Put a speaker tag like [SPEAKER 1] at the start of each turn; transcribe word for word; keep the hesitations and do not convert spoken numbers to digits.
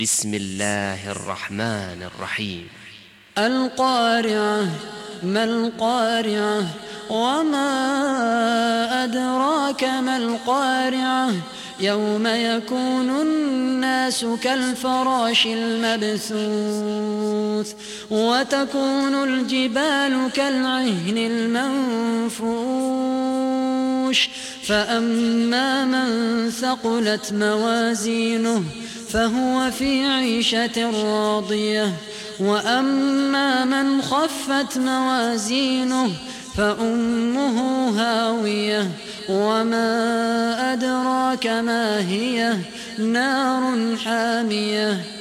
[SPEAKER 1] بسم الله الرحمن الرحيم.
[SPEAKER 2] القارعة. ما القارعة؟ وما أدراك ما القارعة؟ يوم يكون الناس كالفراش المبثوث وتكون الجبال كالعهن المنفوش فأما من ثقلت موازينه فهو في عيشة راضية وأما من خفت موازينه فأمه هاوية وما أدراك ما هي نار حامية